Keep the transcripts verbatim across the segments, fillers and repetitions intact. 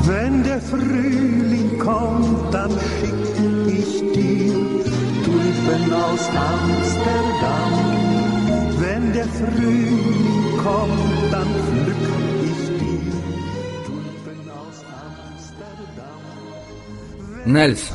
Wenn der Frühling kommt, dann schick ich dir Tulpen aus Amsterdam. Wenn der Frühling kommt, dann pflück ich dir Tulpen aus Amsterdam. Нельсон.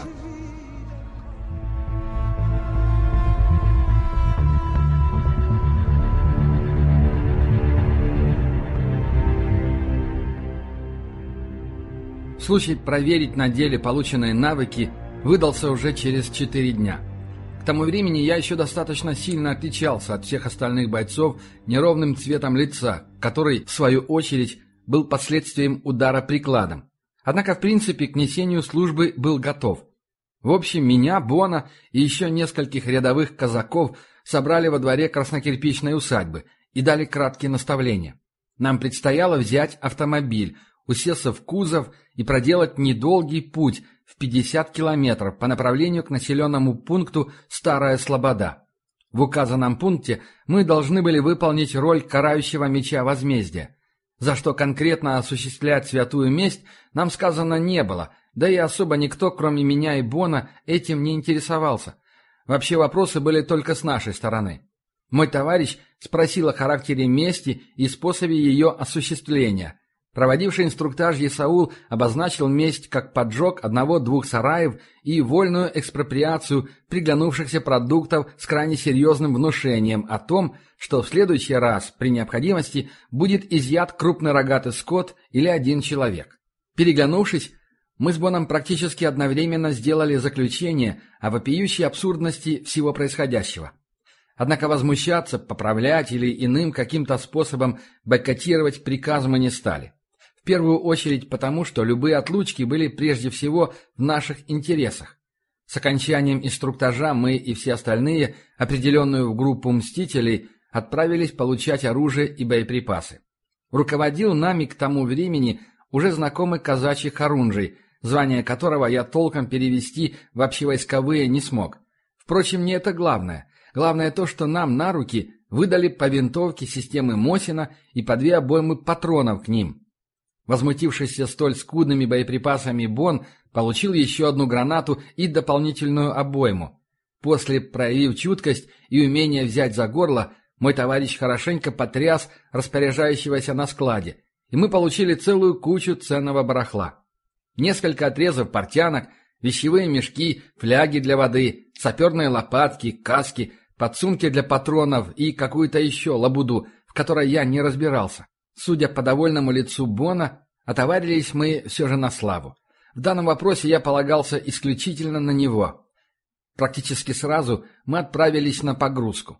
Случай проверить на деле полученные навыки выдался уже через четыре дня. К тому времени я еще достаточно сильно отличался от всех остальных бойцов неровным цветом лица, который, в свою очередь, был последствием удара прикладом. Однако, в принципе, к несению службы был готов. В общем, меня, Бона и еще нескольких рядовых казаков собрали во дворе краснокирпичной усадьбы и дали краткие наставления. Нам предстояло взять автомобиль, усесться в кузов и проделать недолгий путь в пятьдесят километров по направлению к населенному пункту Старая Слобода. В указанном пункте мы должны были выполнить роль карающего меча возмездия. За что конкретно осуществлять святую месть нам сказано не было, да и особо никто, кроме меня и Бона, этим не интересовался. Вообще вопросы были только с нашей стороны. Мой товарищ спросил о характере мести и способе ее осуществления. Проводивший инструктаж Есаул обозначил месть как поджог одного-двух сараев и вольную экспроприацию приглянувшихся продуктов с крайне серьезным внушением о том, что в следующий раз, при необходимости, будет изъят крупный рогатый скот или один человек. Переглянувшись, мы с Боном практически одновременно сделали заключение о вопиющей абсурдности всего происходящего. Однако возмущаться, поправлять или иным каким-то способом бойкотировать приказ мы не стали. В первую очередь потому, что любые отлучки были прежде всего в наших интересах. С окончанием инструктажа мы и все остальные, определенную в группу мстителей, отправились получать оружие и боеприпасы. Руководил нами к тому времени уже знакомый казачий Харунжий, звание которого я толком перевести в общевойсковые не смог. Впрочем, не это главное. Главное то, что нам на руки выдали по винтовке системы Мосина и по две обоймы патронов к ним. Возмутившийся столь скудными боеприпасами Бон получил еще одну гранату и дополнительную обойму. После, проявив чуткость и умение взять за горло, мой товарищ хорошенько потряс распоряжающегося на складе, и мы получили целую кучу ценного барахла. Несколько отрезов портянок, вещевые мешки, фляги для воды, саперные лопатки, каски, подсумки для патронов и какую-то еще лабуду, в которой я не разбирался. Судя по довольному лицу Бона, отоварились мы все же на славу. В данном вопросе я полагался исключительно на него. Практически сразу мы отправились на погрузку.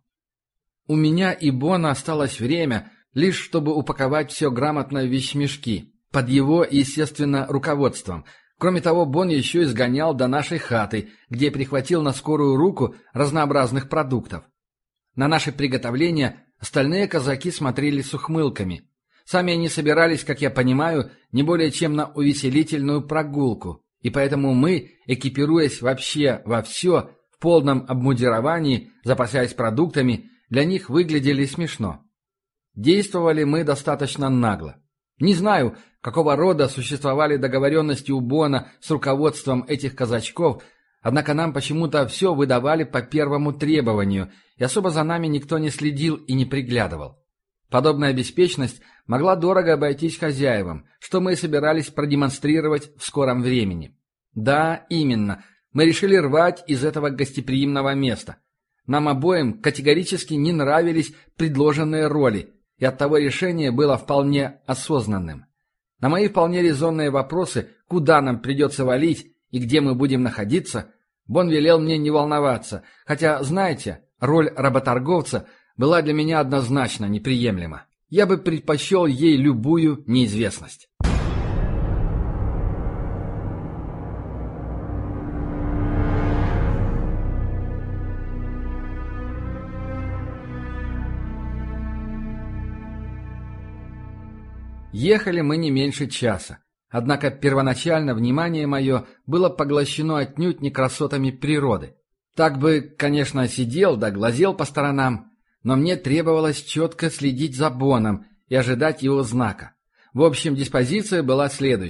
У меня и Бона осталось время, лишь чтобы упаковать все грамотно в вещмешки, под его, естественно, руководством. Кроме того, Бон еще и сгонял до нашей хаты, где прихватил на скорую руку разнообразных продуктов. На наши приготовления остальные казаки смотрели с ухмылками. Сами они собирались, как я понимаю, не более чем на увеселительную прогулку, и поэтому мы, экипируясь вообще во все, в полном обмундировании, запасаясь продуктами, для них выглядели смешно. Действовали мы достаточно нагло. Не знаю, какого рода существовали договоренности у Бона с руководством этих казачков, однако нам почему-то все выдавали по первому требованию, и особо за нами никто не следил и не приглядывал. Подобная беспечность могла дорого обойтись хозяевам, что мы и собирались продемонстрировать в скором времени. Да, именно, мы решили рвать из этого гостеприимного места. Нам обоим категорически не нравились предложенные роли, и оттого решение было вполне осознанным. На мои вполне резонные вопросы, куда нам придется валить и где мы будем находиться, Бон велел мне не волноваться, хотя, знаете, роль работорговца была для меня однозначно неприемлема. Я бы предпочел ей любую неизвестность. Ехали мы не меньше часа, однако первоначально внимание мое было поглощено отнюдь не красотами природы. Так бы, конечно, сидел да глазел по сторонам, но мне требовалось четко следить за Боном и ожидать его знака. В общем, диспозиция была следующей.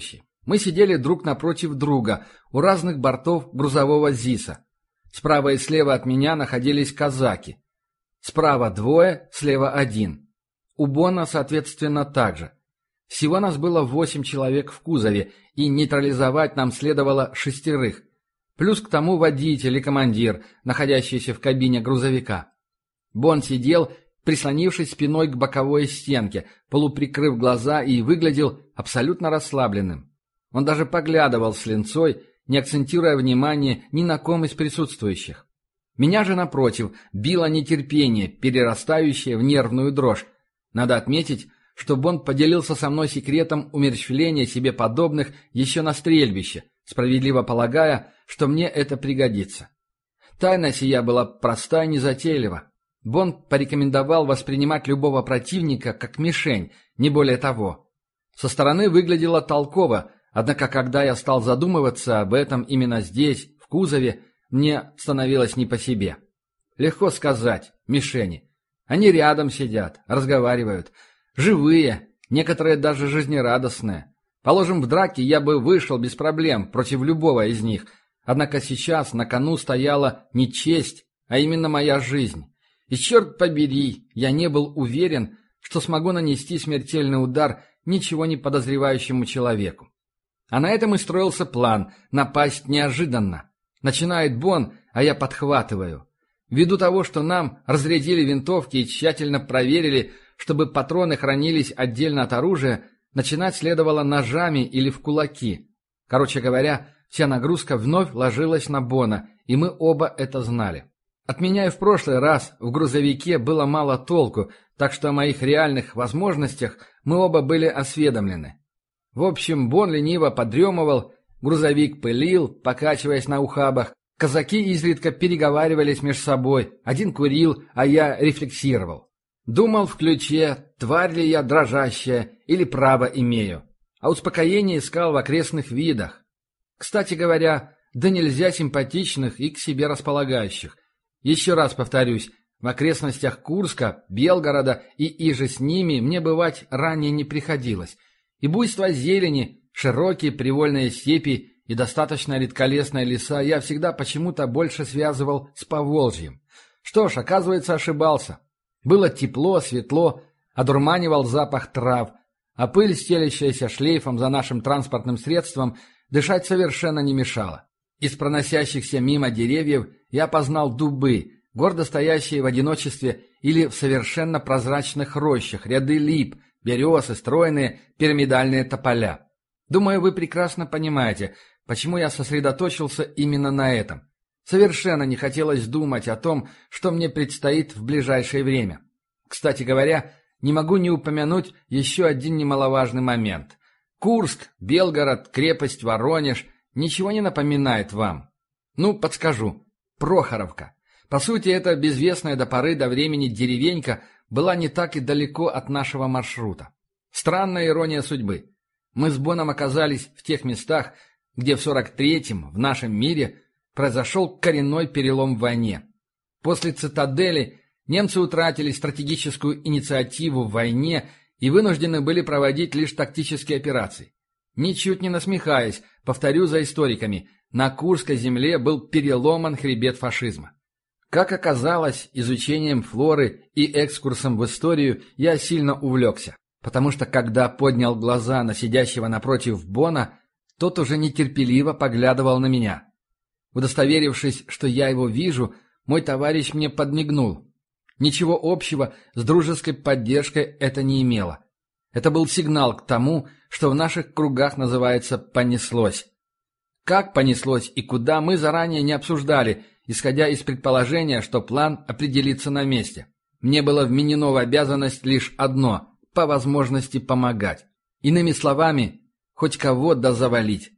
Мы сидели друг напротив друга у разных бортов грузового ЗИСа. Справа и слева от меня находились казаки. Справа двое, слева один. У Бона, соответственно, так же. Всего нас было восемь человек в кузове, и нейтрализовать нам следовало шестерых. Плюс к тому водитель и командир, находящиеся в кабине грузовика. Бон сидел, прислонившись спиной к боковой стенке, полуприкрыв глаза, и выглядел абсолютно расслабленным. Он даже поглядывал с линцой, не акцентируя внимание ни на ком из присутствующих. Меня же, напротив, било нетерпение, перерастающее в нервную дрожь. Надо отметить, что Бонд поделился со мной секретом умерщвления себе подобных еще на стрельбище, справедливо полагая, что мне это пригодится. Тайна сия была проста и незатейлива. Бонд порекомендовал воспринимать любого противника как мишень, не более того. Со стороны выглядело толково, однако когда я стал задумываться об этом именно здесь, в кузове, мне становилось не по себе. Легко сказать, мишени. Они рядом сидят, разговаривают. Живые, некоторые даже жизнерадостные. Положим, в драке я бы вышел без проблем против любого из них. Однако сейчас на кону стояла не честь, а именно моя жизнь. И черт побери, я не был уверен, что смогу нанести смертельный удар ничего не подозревающему человеку. А на этом и строился план – напасть неожиданно. Начинает Бон, а я подхватываю. Ввиду того, что нам разрядили винтовки и тщательно проверили, чтобы патроны хранились отдельно от оружия, начинать следовало ножами или в кулаки. Короче говоря, вся нагрузка вновь ложилась на Бона, и мы оба это знали. От меня и в прошлый раз в грузовике было мало толку, так что о моих реальных возможностях мы оба были осведомлены. В общем, Бон лениво подремывал, грузовик пылил, покачиваясь на ухабах, казаки изредка переговаривались между собой, один курил, а я рефлексировал. Думал в ключе, тварь ли я дрожащая или право имею, а успокоение искал в окрестных видах. Кстати говоря, да нельзя симпатичных и к себе располагающих. Еще раз повторюсь, в окрестностях Курска, Белгорода и иже с ними мне бывать ранее не приходилось. И буйство зелени, широкие привольные степи и достаточно редколесные леса я всегда почему-то больше связывал с Поволжьем. Что ж, оказывается, ошибался. Было тепло, светло, одурманивал запах трав, а пыль, стелящаяся шлейфом за нашим транспортным средством, дышать совершенно не мешала. Из проносящихся мимо деревьев я опознал дубы, гордо стоящие в одиночестве или в совершенно прозрачных рощах, ряды лип, березы, стройные пирамидальные тополя. Думаю, вы прекрасно понимаете, почему я сосредоточился именно на этом. Совершенно не хотелось думать о том, что мне предстоит в ближайшее время. Кстати говоря, не могу не упомянуть еще один немаловажный момент. Курск, Белгород, крепость Воронеж ничего не напоминает вам? Ну, подскажу. Прохоровка. По сути, эта безвестная до поры до времени деревенька была не так и далеко от нашего маршрута. Странная ирония судьбы. Мы с Боном оказались в тех местах, где в сорок третьем в нашем мире произошел коренной перелом в войне. После цитадели немцы утратили стратегическую инициативу в войне и вынуждены были проводить лишь тактические операции. Ничуть не насмехаясь, повторю за историками, на Курской земле был переломан хребет фашизма. Как оказалось, изучением флоры и экскурсом в историю я сильно увлекся, потому что когда поднял глаза на сидящего напротив Бона, тот уже нетерпеливо поглядывал на меня. Удостоверившись, что я его вижу, мой товарищ мне подмигнул. Ничего общего с дружеской поддержкой это не имело. Это был сигнал к тому, что в наших кругах называется «понеслось». Как понеслось и куда мы заранее не обсуждали, исходя из предположения, что план определится на месте. Мне было вменено в обязанность лишь одно – по возможности помогать. Иными словами, хоть кого-то завалить.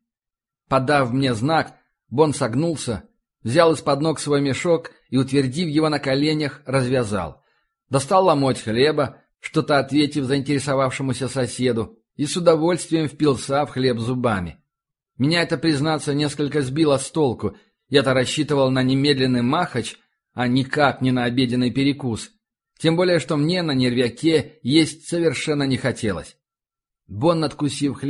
Подав мне знак, Бон согнулся, взял из-под ног свой мешок и, утвердив его на коленях, развязал. Достал ломоть хлеба, что-то ответив заинтересовавшемуся соседу, и с удовольствием впился в хлеб зубами. Меня это, признаться, несколько сбило с толку. Я-то рассчитывал на немедленный махач, а никак не на обеденный перекус. Тем более, что мне на нервяке есть совершенно не хотелось. Бон, надкусив хлеб,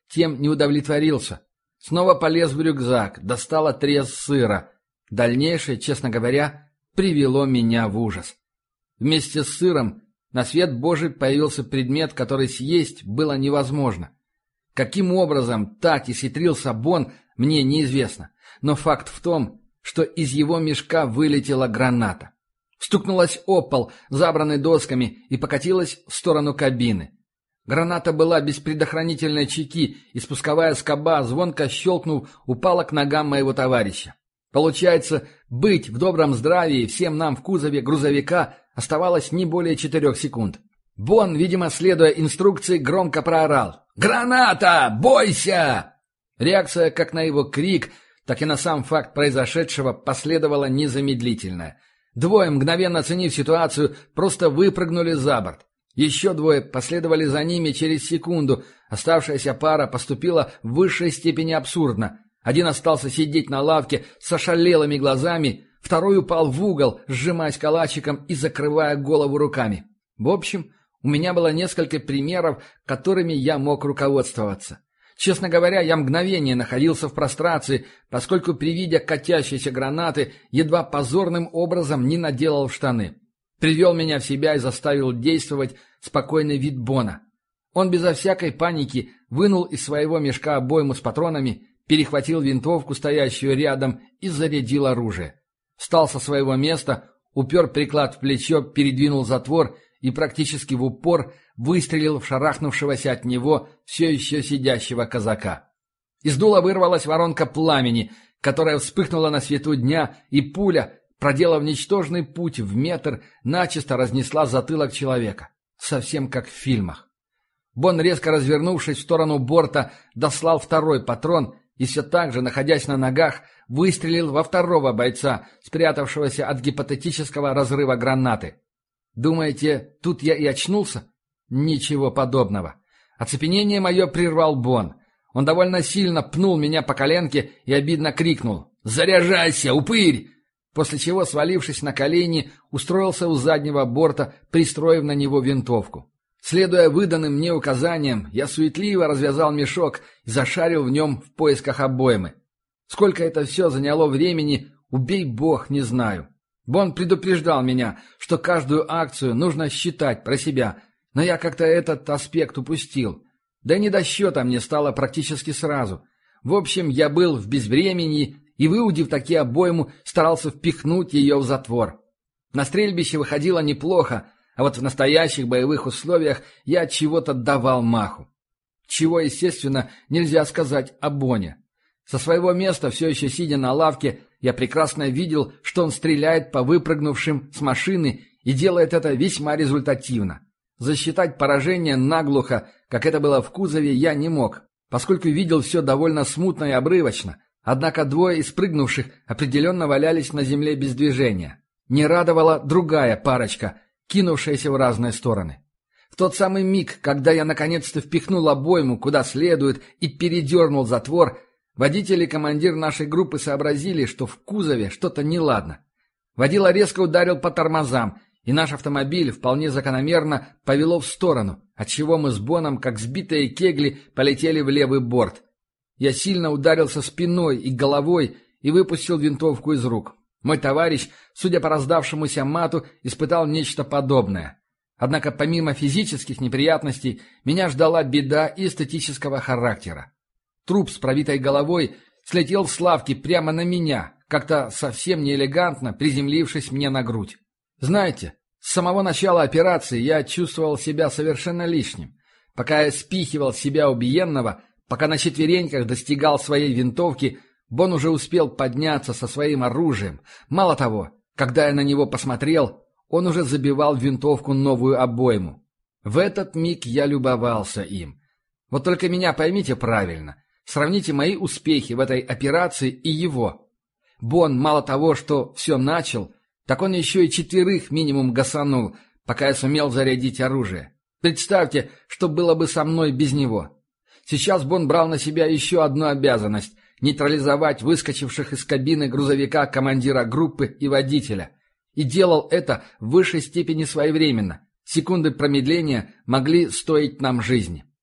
тем не удовлетворился. Снова полез в рюкзак, достал отрез сыра. Дальнейшее, честно говоря, привело меня в ужас. Вместе с сыром на свет Божий появился предмет, который съесть было невозможно. Каким образом так исхитрился Бон, мне неизвестно. Но факт в том, что из его мешка вылетела граната. Стукнулась о пол, забранный досками, и покатилась в сторону кабины. Граната была без предохранительной чеки, и спусковая скоба, звонко щелкнув, упала к ногам моего товарища. Получается, быть в добром здравии всем нам в кузове грузовика оставалось не более четырех секунд. Бон, видимо, следуя инструкции, громко проорал: «Граната! Бойся!» Реакция как на его крик, так и на сам факт произошедшего последовала незамедлительная. Двое, мгновенно оценив ситуацию, просто выпрыгнули за борт. Еще двое последовали за ними через секунду. Оставшаяся пара поступила в высшей степени абсурдно. Один остался сидеть на лавке с ошалелыми глазами, второй упал в угол, сжимаясь калачиком и закрывая голову руками. В общем, у меня было несколько примеров, которыми я мог руководствоваться. Честно говоря, я мгновение находился в прострации, поскольку при виде катящейся гранаты едва позорным образом не наделал в штаны. Привел меня в себя и заставил действовать спокойный вид Бона. Он безо всякой паники вынул из своего мешка обойму с патронами, перехватил винтовку, стоящую рядом, и зарядил оружие. Встал со своего места, упер приклад в плечо, передвинул затвор и практически в упор выстрелил в шарахнувшегося от него все еще сидящего казака. Из дула вырвалась воронка пламени, которая вспыхнула на свету дня, и пуля, проделав ничтожный путь в метр, начисто разнесла затылок человека. Совсем как в фильмах. Бон, резко развернувшись в сторону борта, дослал второй патрон и все так же, находясь на ногах, выстрелил во второго бойца, спрятавшегося от гипотетического разрыва гранаты. Думаете, тут я и очнулся? Ничего подобного. Оцепенение мое прервал Бон. Он довольно сильно пнул меня по коленке и обидно крикнул: «Заряжайся, упырь!» После чего, свалившись на колени, устроился у заднего борта, пристроив на него винтовку. Следуя выданным мне указаниям, я суетливо развязал мешок и зашарил в нем в поисках обоймы. Сколько это все заняло времени, убей бог, не знаю. Бон предупреждал меня, что каждую акцию нужно считать про себя, но я как-то этот аспект упустил. Да и не до счета мне стало практически сразу. В общем, я был в безвременье и, выудив таки обойму, старался впихнуть ее в затвор. На стрельбище выходило неплохо, а вот в настоящих боевых условиях я от чего-то давал маху. Чего, естественно, нельзя сказать о Боне. Со своего места, все еще сидя на лавке, я прекрасно видел, что он стреляет по выпрыгнувшим с машины и делает это весьма результативно. Засчитать поражение наглухо, как это было в кузове, я не мог, поскольку видел все довольно смутно и обрывочно. Однако двое из прыгнувших определенно валялись на земле без движения. Не радовала другая парочка, кинувшаяся в разные стороны. В тот самый миг, когда я наконец-то впихнул обойму куда следует и передернул затвор, водитель и командир нашей группы сообразили, что в кузове что-то неладно. Водила резко ударил по тормозам, и наш автомобиль вполне закономерно повело в сторону, отчего мы с Боном, как сбитые кегли, полетели в левый борт. Я сильно ударился спиной и головой и выпустил винтовку из рук. Мой товарищ, судя по раздавшемуся мату, испытал нечто подобное. Однако помимо физических неприятностей, меня ждала беда эстетического характера. Труп с пробитой головой слетел с лавки прямо на меня, как-то совсем неэлегантно приземлившись мне на грудь. Знаете, с самого начала операции я чувствовал себя совершенно лишним. Пока я спихивал с себя убиенного, пока на четвереньках достигал своей винтовки, Бон уже успел подняться со своим оружием. Мало того, когда я на него посмотрел, он уже забивал в винтовку новую обойму. В этот миг я любовался им. Вот только меня поймите правильно. Сравните мои успехи в этой операции и его. Бон мало того, что все начал, так он еще и четверых минимум гасанул, пока я сумел зарядить оружие. Представьте, что было бы со мной без него. Сейчас Бон брал на себя еще одну обязанность — нейтрализовать выскочивших из кабины грузовика командира группы и водителя. И делал это в высшей степени своевременно. Секунды промедления могли стоить нам жизни.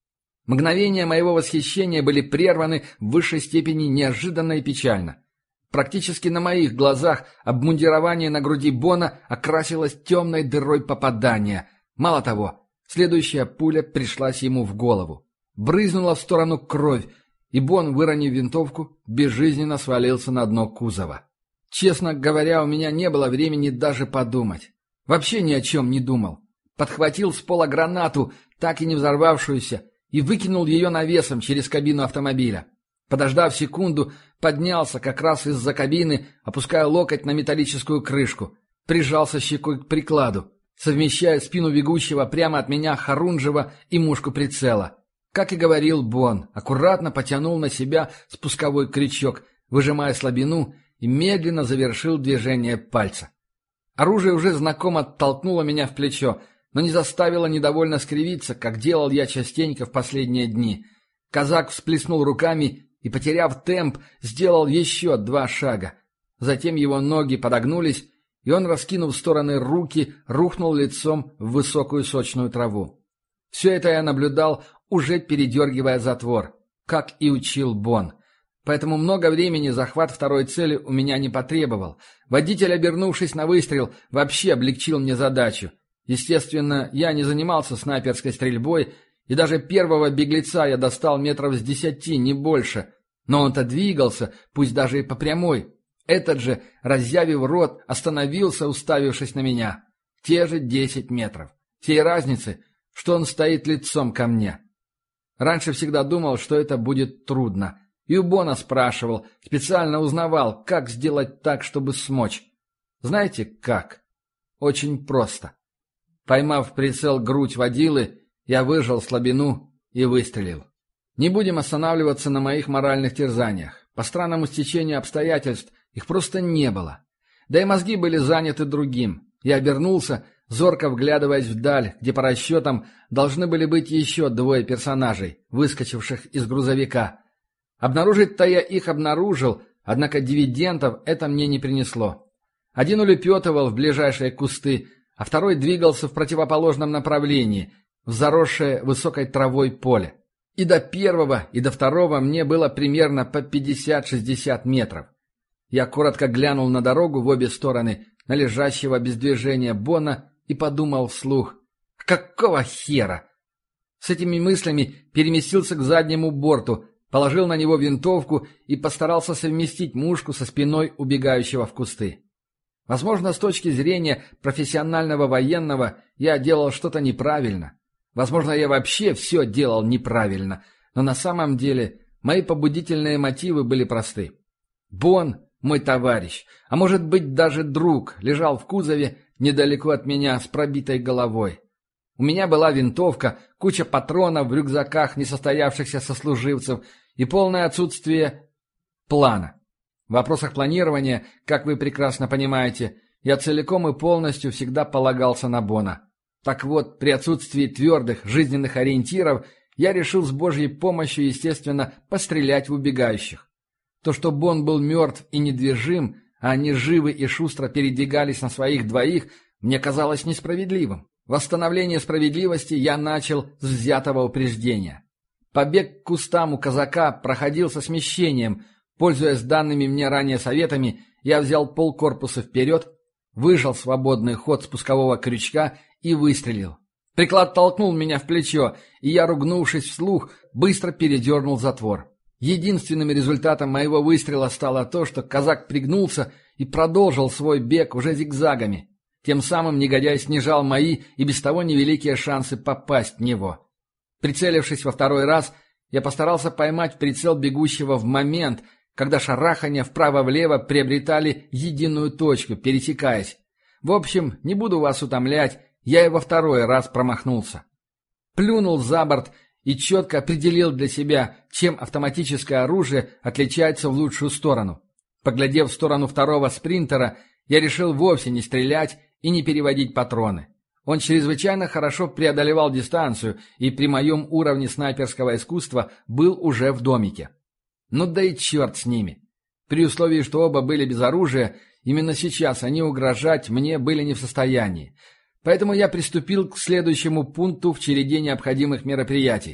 Мгновения моего восхищения были прерваны в высшей степени неожиданно и печально. Практически на моих глазах обмундирование на груди Бона окрасилось темной дырой попадания. Мало того, следующая пуля пришлась ему в голову. Брызнула в сторону кровь, и Бон, выронив винтовку, безжизненно свалился на дно кузова. Честно говоря, у меня не было времени даже подумать. Вообще ни о чем не думал. Подхватил с пола гранату, так и не взорвавшуюся, и выкинул ее навесом через кабину автомобиля. Подождав секунду, поднялся как раз из-за кабины, опуская локоть на металлическую крышку. Прижался щекой к прикладу, совмещая спину бегущего прямо от меня Харунжева и мушку прицела. Как и говорил Бон, аккуратно потянул на себя спусковой крючок, выжимая слабину, и медленно завершил движение пальца. Оружие уже знакомо толкнуло меня в плечо, но не заставило недовольно скривиться, как делал я частенько в последние дни. Казак всплеснул руками и, потеряв темп, сделал еще два шага. Затем его ноги подогнулись, и он, раскинув в стороны руки, рухнул лицом в высокую сочную траву. Все это я наблюдал, уже передергивая затвор, как и учил Бон. Поэтому много времени захват второй цели у меня не потребовал. Водитель, обернувшись на выстрел, вообще облегчил мне задачу. Естественно, я не занимался снайперской стрельбой, и даже первого беглеца я достал метров с десяти, не больше. Но он-то двигался, пусть даже и по прямой. Этот же, разъявив рот, остановился, уставившись на меня. Те же десять метров. Всей разницы, что он стоит лицом ко мне. Раньше всегда думал, что это будет трудно. И у Бона спрашивал, специально узнавал, как сделать так, чтобы смочь. Знаете как? Очень просто. Поймав в прицел грудь водилы, я выжал слабину и выстрелил. Не будем останавливаться на моих моральных терзаниях. По странному стечению обстоятельств их просто не было. Да и мозги были заняты другим. Я обернулся, зорко вглядываясь вдаль, где по расчетам должны были быть еще двое персонажей, выскочивших из грузовика. Обнаружить-то я их обнаружил, однако дивидендов это мне не принесло. Один улепетывал в ближайшие кусты, а второй двигался в противоположном направлении, в заросшее высокой травой поле. И до первого, и до второго мне было примерно по пятьдесят-шестьдесят метров. Я коротко глянул на дорогу в обе стороны, на лежащего без движения Бона, и подумал вслух: «Какого хера?» С этими мыслями переместился к заднему борту, положил на него винтовку и постарался совместить мушку со спиной убегающего в кусты. Возможно, с точки зрения профессионального военного я делал что-то неправильно. Возможно, я вообще все делал неправильно, но на самом деле мои побудительные мотивы были просты. Бон, мой товарищ, а может быть даже друг, лежал в кузове недалеко от меня с пробитой головой. У меня была винтовка, куча патронов в рюкзаках несостоявшихся сослуживцев и полное отсутствие плана. В вопросах планирования, как вы прекрасно понимаете, я целиком и полностью всегда полагался на Бона. Так вот, при отсутствии твердых жизненных ориентиров, я решил с Божьей помощью, естественно, пострелять в убегающих. То, что Бон был мертв и недвижим, а они живы и шустро передвигались на своих двоих, мне казалось несправедливым. Восстановление справедливости я начал с взятого упреждения. Побег к кустам у казака проходил со смещением. Пользуясь данными мне ранее советами, я взял полкорпуса вперед, выжал свободный ход спускового крючка и выстрелил. Приклад толкнул меня в плечо, и я, ругнувшись вслух, быстро передернул затвор. Единственным результатом моего выстрела стало то, что казак пригнулся и продолжил свой бег уже зигзагами. Тем самым негодяй снижал мои и без того невеликие шансы попасть в него. Прицелившись во второй раз, я постарался поймать в прицел бегущего в момент, когда шарахания вправо-влево приобретали единую точку, пересекаясь. В общем, не буду вас утомлять, я и во второй раз промахнулся. Плюнул за борт и четко определил для себя, чем автоматическое оружие отличается в лучшую сторону. Поглядев в сторону второго спринтера, я решил вовсе не стрелять и не переводить патроны. Он чрезвычайно хорошо преодолевал дистанцию и при моем уровне снайперского искусства был уже в домике. Ну да и черт с ними. При условии, что оба были без оружия, именно сейчас они угрожать мне были не в состоянии. Поэтому я приступил к следующему пункту в череде необходимых мероприятий.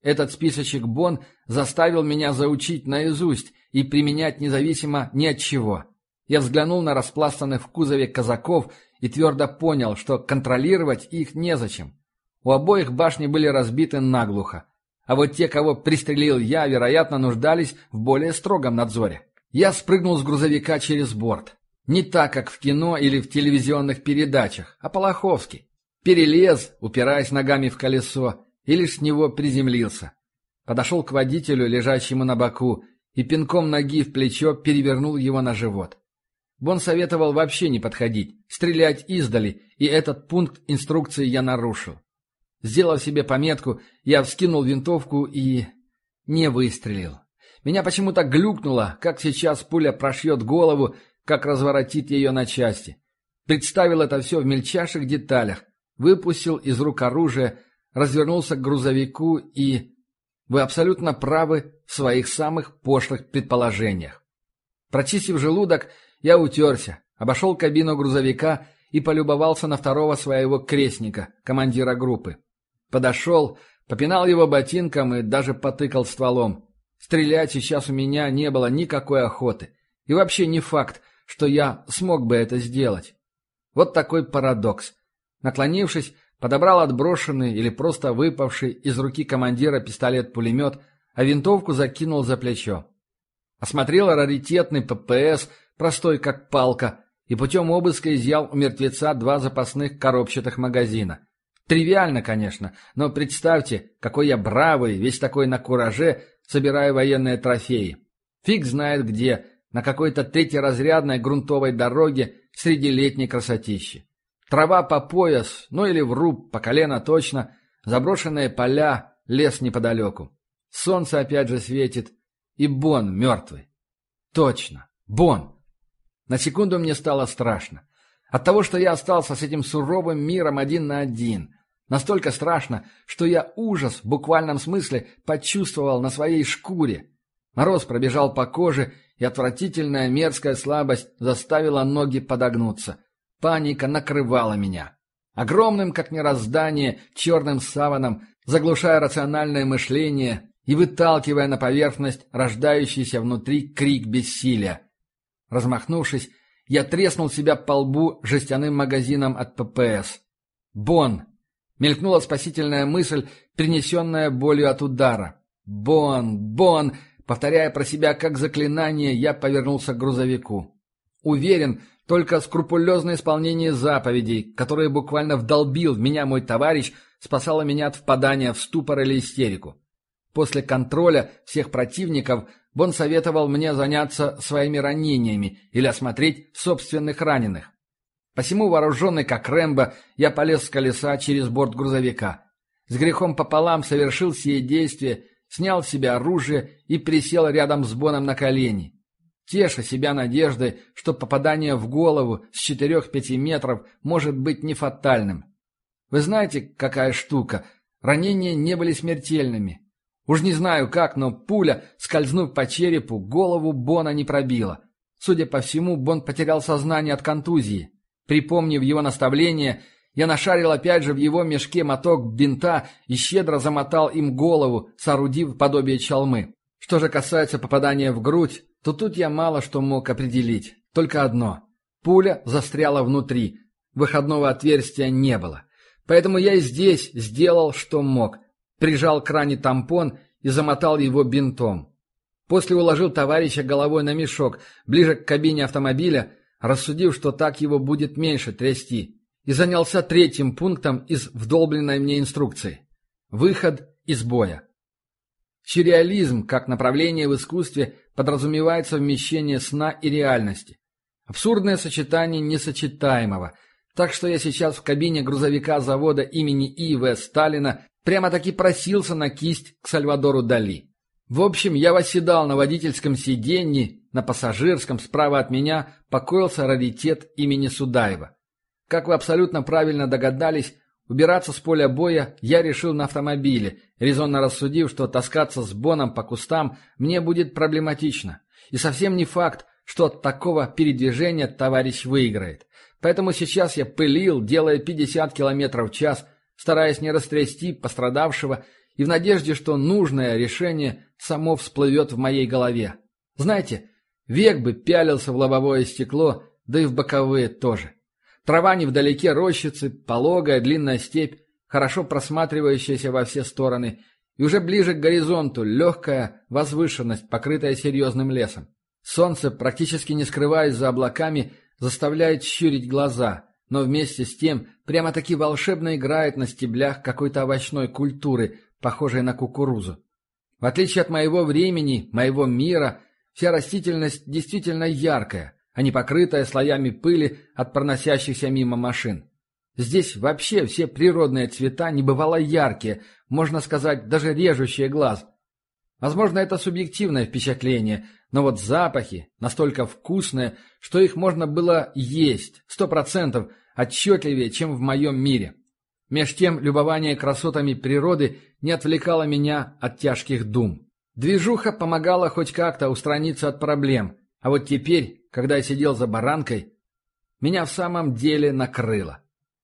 Этот списочек Бон заставил меня заучить наизусть и применять независимо ни от чего. Я взглянул на распластанных в кузове казаков и твердо понял, что контролировать их незачем. У обоих башни были разбиты наглухо. А вот те, кого пристрелил я, вероятно, нуждались в более строгом надзоре. Я спрыгнул с грузовика через борт. Не так, как в кино или в телевизионных передачах, а по-лоховски. Перелез, упираясь ногами в колесо, и лишь с него приземлился. Подошел к водителю, лежащему на боку, и пинком ноги в плечо перевернул его на живот. Бон советовал вообще не подходить, стрелять издали, и этот пункт инструкции я нарушил. Сделав себе пометку, я вскинул винтовку и... не выстрелил. Меня почему-то глюкнуло, как сейчас пуля прошьет голову, как разворотит ее на части. Представил это все в мельчайших деталях, выпустил из рук оружие, развернулся к грузовику и... Вы абсолютно правы в своих самых пошлых предположениях. Прочистив желудок, я утерся, обошел кабину грузовика и полюбовался на второго своего крестника, командира группы. Подошел, попинал его ботинком и даже потыкал стволом. Стрелять сейчас у меня не было никакой охоты. И вообще не факт, что я смог бы это сделать. Вот такой парадокс. Наклонившись, подобрал отброшенный или просто выпавший из руки командира пистолет-пулемет, а винтовку закинул за плечо. Осмотрел раритетный ППС, простой как палка, и путем обыска изъял у мертвеца два запасных коробчатых магазина. Тривиально, конечно, но представьте, какой я бравый, весь такой на кураже, собираю военные трофеи. Фиг знает где, на какой-то третьеразрядной грунтовой дороге среди летней красотищи. Трава по пояс, ну или в руб, по колено точно, заброшенные поля, лес неподалеку. Солнце опять же светит, и Бон мертвый. Точно, Бон. На секунду мне стало страшно. От того, что я остался с этим суровым миром один на один. Настолько страшно, что я ужас в буквальном смысле почувствовал на своей шкуре. Мороз пробежал по коже, и отвратительная мерзкая слабость заставила ноги подогнуться. Паника накрывала меня. Огромным, как мироздание, черным саваном, заглушая рациональное мышление и выталкивая на поверхность рождающийся внутри крик бессилия. Размахнувшись, я треснул себя по лбу жестяным магазином от ППС. «Бон!» — мелькнула спасительная мысль, принесенная болью от удара. «Бон! Бон!» — повторяя про себя как заклинание, я повернулся к грузовику. Уверен, только скрупулезное исполнение заповедей, которые буквально вдолбил в меня мой товарищ, спасало меня от впадания в ступор или истерику. После контроля всех противников Бон советовал мне заняться своими ранениями или осмотреть собственных раненых. Посему, вооруженный как Рэмбо, я полез с колеса через борт грузовика. С грехом пополам совершил сие действие, снял с себя оружие и присел рядом с Боном на колени, теша себя надеждой, что попадание в голову с четырех-пяти метров может быть не фатальным. Вы знаете, какая штука? Ранения не были смертельными. Уж не знаю как, но пуля, скользнув по черепу, голову Бона не пробила. Судя по всему, Бон потерял сознание от контузии. Припомнив его наставление, я нашарил опять же в его мешке моток бинта и щедро замотал им голову, соорудив подобие чалмы. Что же касается попадания в грудь, то тут я мало что мог определить. Только одно. Пуля застряла внутри. Выходного отверстия не было. Поэтому я и здесь сделал, что мог. Прижал к ране тампон и замотал его бинтом. После уложил товарища головой на мешок, ближе к кабине автомобиля, рассудив, что так его будет меньше трясти, и занялся третьим пунктом из вдолбленной мне инструкции. Выход из боя. Сюрреализм, как направление в искусстве, подразумевает совмещение сна и реальности. Абсурдное сочетание несочетаемого. Так что я сейчас в кабине грузовика завода имени И В Сталина прямо-таки просился на кисть к Сальвадору Дали. В общем, я восседал на водительском сиденье, на пассажирском справа от меня покоился раритет имени Судаева. Как вы абсолютно правильно догадались, убираться с поля боя я решил на автомобиле, резонно рассудив, что таскаться с Боном по кустам мне будет проблематично. И совсем не факт, что от такого передвижения товарищ выиграет. Поэтому сейчас я пылил, делая пятьдесят километров в час, стараясь не растрясти пострадавшего и в надежде, что нужное решение само всплывет в моей голове. Знаете, век бы пялился в лобовое стекло, да и в боковые тоже. Трава невдалеке, рощицы, пологая длинная степь, хорошо просматривающаяся во все стороны, и уже ближе к горизонту легкая возвышенность, покрытая серьезным лесом. Солнце, практически не скрываясь за облаками, заставляет щурить глаза, но вместе с тем прямо-таки волшебно играет на стеблях какой-то овощной культуры, похожей на кукурузу. В отличие от моего времени, моего мира, вся растительность действительно яркая, а не покрытая слоями пыли от проносящихся мимо машин. Здесь вообще все природные цвета небывало яркие, можно сказать, даже режущие глаз. Возможно, это субъективное впечатление, но вот запахи настолько вкусные, что их можно было есть, сто процентов отчетливее, чем в моем мире. Меж тем, любование красотами природы не отвлекало меня от тяжких дум. Движуха помогала хоть как-то устраниться от проблем, а вот теперь, когда я сидел за баранкой, меня в самом деле накрыло.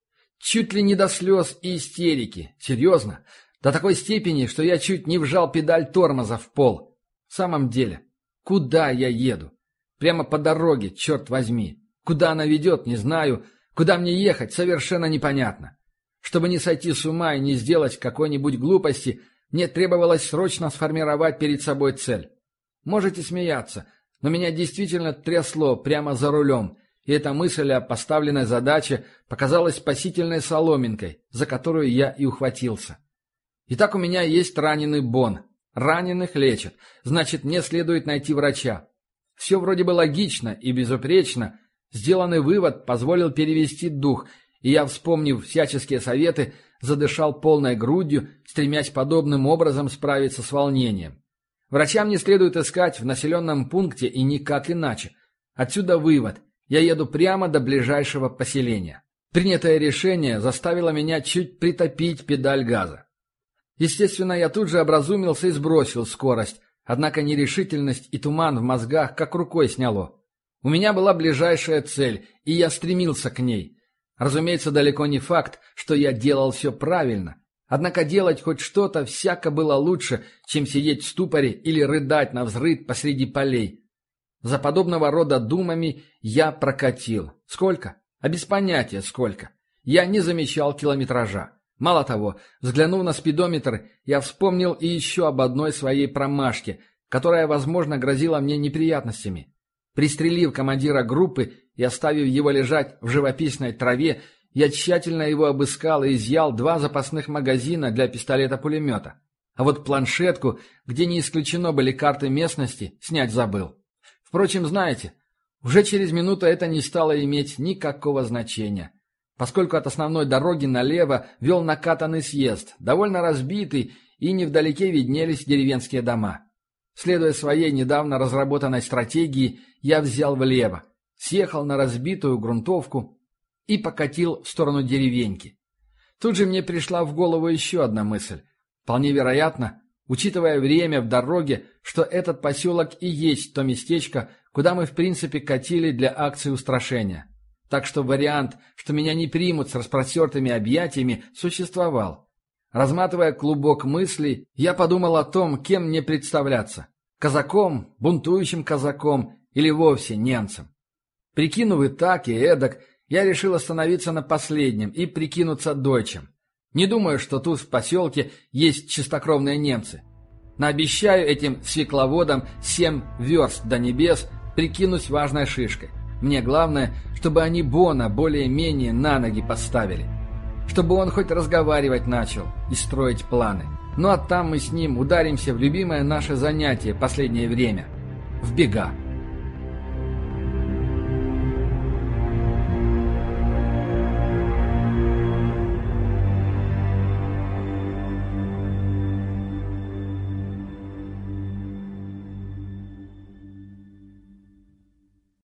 Чуть ли не до слез и истерики. Серьезно? До такой степени, что я чуть не вжал педаль тормоза в пол. В самом деле, куда я еду? Прямо по дороге, черт возьми. Куда она ведет, не знаю. Куда мне ехать, совершенно непонятно. Чтобы не сойти с ума и не сделать какой-нибудь глупости, мне требовалось срочно сформировать перед собой цель. Можете смеяться, но меня действительно трясло прямо за рулем, и эта мысль о поставленной задаче показалась спасительной соломинкой, за которую я и ухватился. Итак, у меня есть раненый Бон. Раненых лечат, значит, мне следует найти врача. Все вроде бы логично и безупречно. Сделанный вывод позволил перевести дух, и я, вспомнив всяческие советы, задышал полной грудью, стремясь подобным образом справиться с волнением. Врача мне следует искать в населенном пункте и никак иначе. Отсюда вывод. Я еду прямо до ближайшего поселения. Принятое решение заставило меня чуть притопить педаль газа. Естественно, я тут же образумился и сбросил скорость, однако нерешительность и туман в мозгах как рукой сняло. У меня была ближайшая цель, и я стремился к ней. Разумеется, далеко не факт, что я делал все правильно. Однако делать хоть что-то всяко было лучше, чем сидеть в ступоре или рыдать навзрыд посреди полей. За подобного рода думами я прокатил. Сколько? А без понятия сколько. Я не замечал километража. Мало того, взглянув на спидометр, я вспомнил и еще об одной своей промашке, которая, возможно, грозила мне неприятностями. Пристрелив командира группы и оставив его лежать в живописной траве, я тщательно его обыскал и изъял два запасных магазина для пистолета-пулемета. А вот планшетку, где не исключено были карты местности, снять забыл. Впрочем, знаете, уже через минуту это не стало иметь никакого значения, поскольку от основной дороги налево вел накатанный съезд, довольно разбитый, и невдалеке виднелись деревенские дома. Следуя своей недавно разработанной стратегии, я взял влево, съехал на разбитую грунтовку и покатил в сторону деревеньки. Тут же мне пришла в голову еще одна мысль. Вполне вероятно, учитывая время в дороге, что этот поселок и есть то местечко, куда мы в принципе катили для акции устрашения. Так что вариант, что меня не примут с распростертыми объятиями, существовал. Разматывая клубок мыслей, я подумал о том, кем мне представляться. Казаком, бунтующим казаком или вовсе немцем. Прикинув и так, и эдак, я решил остановиться на последнем и прикинуться дойчем. Не думаю, что тут в поселке есть чистокровные немцы. Наобещаю этим свекловодам семь верст до небес прикинусь важной шишкой. Мне главное, чтобы они Бона более-менее на ноги поставили. Чтобы он хоть разговаривать начал и строить планы. Ну а там мы с ним ударимся в любимое наше занятие последнее время – в бега.